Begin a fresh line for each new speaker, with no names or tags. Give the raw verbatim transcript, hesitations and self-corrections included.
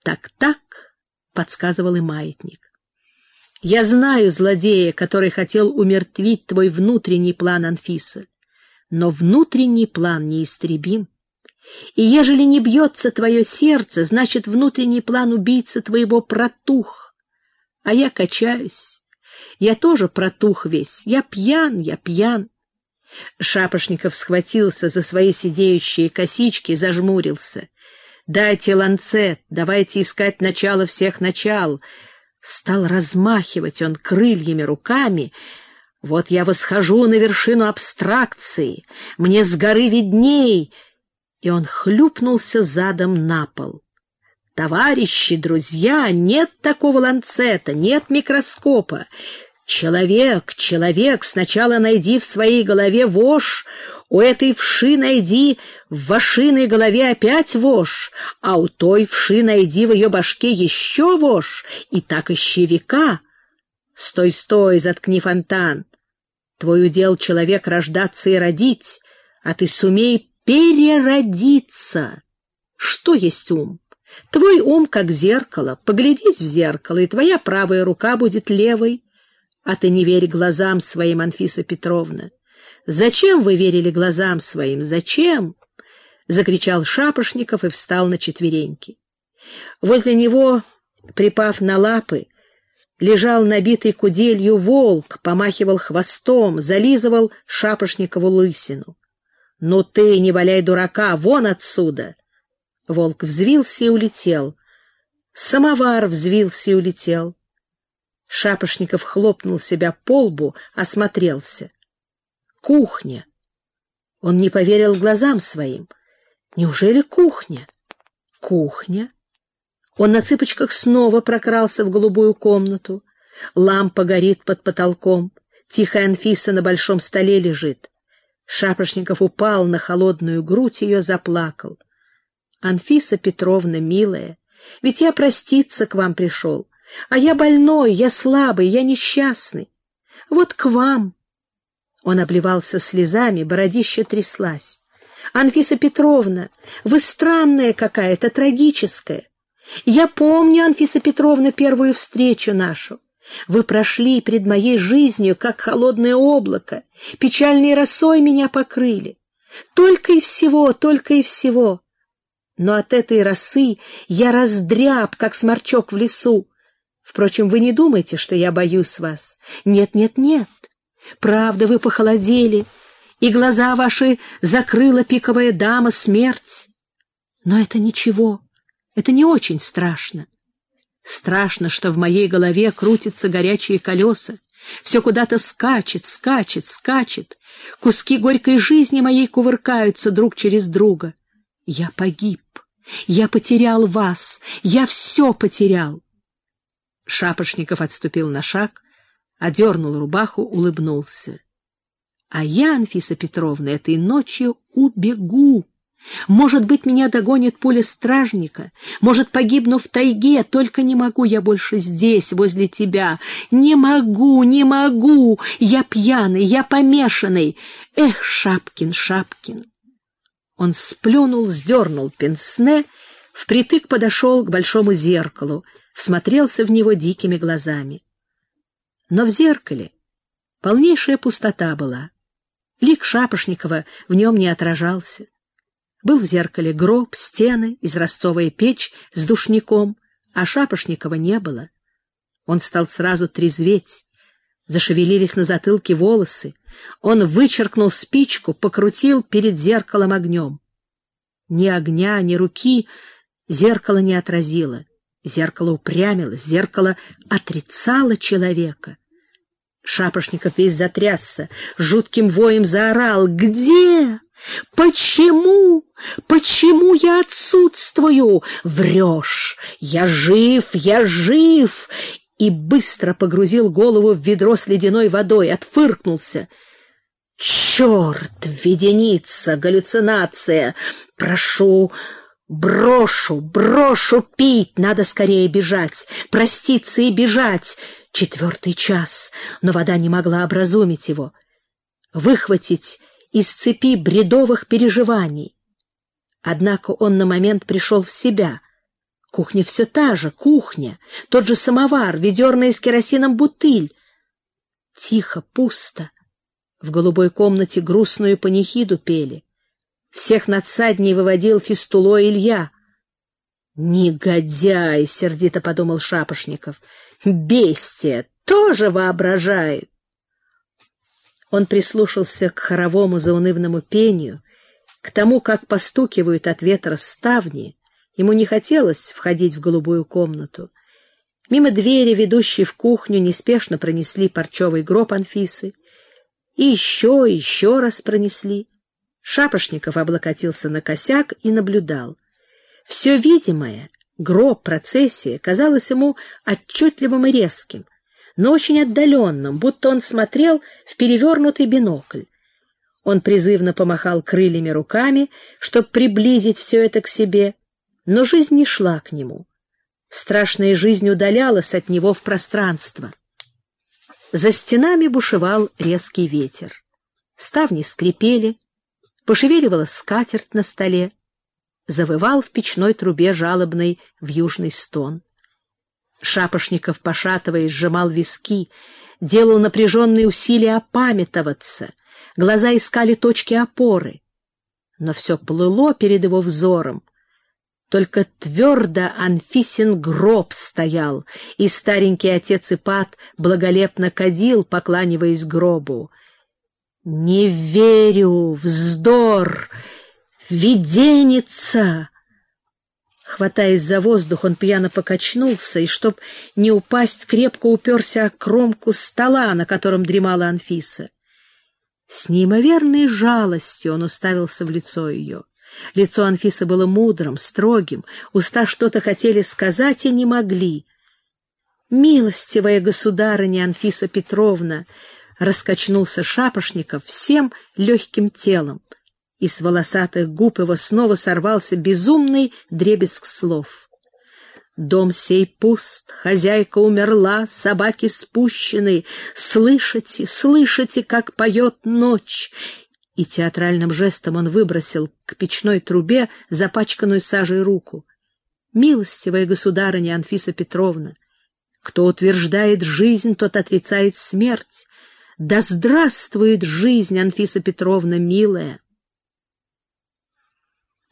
Так-так, — подсказывал и маятник. Я знаю злодея, который хотел умертвить твой внутренний план, Анфиса, но внутренний план неистребим. И ежели не бьется твое сердце, значит, внутренний план убийцы твоего протух. А я качаюсь. Я тоже протух весь. Я пьян, я пьян. Шапошников схватился за свои сидеющие косички, зажмурился. «Дайте ланцет, давайте искать начало всех начал». Стал размахивать он крыльями руками. «Вот я восхожу на вершину абстракции, мне с горы видней». И он хлюпнулся задом на пол. «Товарищи, друзья, нет такого ланцета, нет микроскопа. Человек, человек, сначала найди в своей голове вошь, у этой вши найди в вашиной голове опять вошь, а у той вши найди в ее башке еще вошь, и так ищи века. Стой, стой, заткни фонтан. Твой удел, человек, рождаться и родить, а ты сумей переродиться. Что есть ум? Твой ум как зеркало. Поглядись в зеркало, и твоя правая рука будет левой. А ты не верь глазам своим, Анфиса Петровна. Зачем вы верили глазам своим? Зачем? Закричал Шапошников и встал на четвереньки. Возле него, припав на лапы, лежал набитый куделью волк, помахивал хвостом, зализывал Шапошникову лысину. «Ну ты, не валяй дурака, вон отсюда!» Волк взвился и улетел. Самовар взвился и улетел. Шапошников хлопнул себя по лбу, осмотрелся. Кухня. Он не поверил глазам своим. Неужели кухня? Кухня. Он на цыпочках снова прокрался в голубую комнату. Лампа горит под потолком. Тихая Анфиса на большом столе лежит. Шапошников упал на холодную грудь, ее заплакал. «Анфиса Петровна, милая, ведь я проститься к вам пришел, а я больной, я слабый, я несчастный. Вот к вам». Он обливался слезами, бородища тряслась. «Анфиса Петровна, вы странная какая-то, трагическая. Я помню, Анфиса Петровна, первую встречу нашу. Вы прошли пред моей жизнью, как холодное облако, печальной росой меня покрыли. Только и всего, только и всего. Но от этой росы я раздряб, как сморчок в лесу. Впрочем, вы не думайте, что я боюсь вас. Нет, нет, нет. Правда, вы похолодели, и глаза ваши закрыла пиковая дама смерть. Но это ничего, это не очень страшно. Страшно, что в моей голове крутятся горячие колеса, все куда-то скачет, скачет, скачет, куски горькой жизни моей кувыркаются друг через друга. Я погиб, я потерял вас, я все потерял. Шапошников отступил на шаг, одернул рубаху, улыбнулся. А я, Анфиса Петровна, этой ночью убегу. Может быть, меня догонит пуля стражника, может, погибну в тайге, только не могу я больше здесь, возле тебя. Не могу, не могу, я пьяный, я помешанный. Эх, Шапкин, Шапкин. Он сплюнул, сдернул пенсне, впритык подошел к большому зеркалу, всмотрелся в него дикими глазами. Но в зеркале полнейшая пустота была. Лик Шапошникова в нем не отражался. Был в зеркале гроб, стены, изразцовая печь с душником, а Шапошникова не было. Он стал сразу трезветь, зашевелились на затылке волосы. Он вычеркнул спичку, покрутил перед зеркалом огнем. Ни огня, ни руки зеркало не отразило. Зеркало упрямилось, зеркало отрицало человека. Шапошников весь затрясся, жутким воем заорал: «Где? Почему? Почему я отсутствую? Врешь! Я жив, я жив!» И быстро погрузил голову в ведро с ледяной водой, отфыркнулся. «Черт, виденица, галлюцинация! Прошу, брошу, брошу пить, надо скорее бежать, проститься и бежать!» Четвертый час, но вода не могла образумить его, выхватить из цепи бредовых переживаний. Однако он на момент пришел в себя. Кухня все та же, кухня, тот же самовар, ведерная с керосином бутыль. Тихо, пусто. В голубой комнате грустную панихиду пели. Всех надсадней выводил фистулой Илья. «Негодяй!» — сердито подумал Шапошников. «Бестия! Тоже воображает!» Он прислушался к хоровому заунывному пению, к тому, как постукивают от ветра ставни. Ему не хотелось входить в голубую комнату. Мимо двери, ведущей в кухню, неспешно пронесли парчевый гроб Анфисы. И еще, и еще раз пронесли. Шапошников облокотился на косяк и наблюдал. Все видимое, гроб, процессия, казалось ему отчетливым и резким, но очень отдаленным, будто он смотрел в перевернутый бинокль. Он призывно помахал крыльями руками, чтобы приблизить все это к себе, но жизнь не шла к нему. Страшная жизнь удалялась от него в пространство. За стенами бушевал резкий ветер. Ставни скрипели, пошевеливалась скатерть на столе, завывал в печной трубе жалобный вьюжный стон. Шапошников, пошатываясь, сжимал виски, делал напряженные усилия опамятоваться, глаза искали точки опоры. Но все плыло перед его взором. Только твердо Анфисин гроб стоял, и старенький отец Ипат благолепно кадил, покланиваясь гробу. «Не верю! Вздор! Виденица!» Хватаясь за воздух, он пьяно покачнулся и, чтоб не упасть, крепко уперся о кромку стола, на котором дремала Анфиса. С неимоверной жалостью он уставился в лицо ее. Лицо Анфисы было мудрым, строгим, уста что-то хотели сказать и не могли. «Милостивая государыня Анфиса Петровна!» — раскачнулся Шапошников всем легким телом, и с волосатых губ его снова сорвался безумный дребезг слов. «Дом сей пуст, хозяйка умерла, собаки спущены, слышите, слышите, как поет ночь!» И театральным жестом он выбросил к печной трубе запачканную сажей руку. «Милостивая государыня Анфиса Петровна, кто утверждает жизнь, тот отрицает смерть. Да здравствует жизнь, Анфиса Петровна, милая!»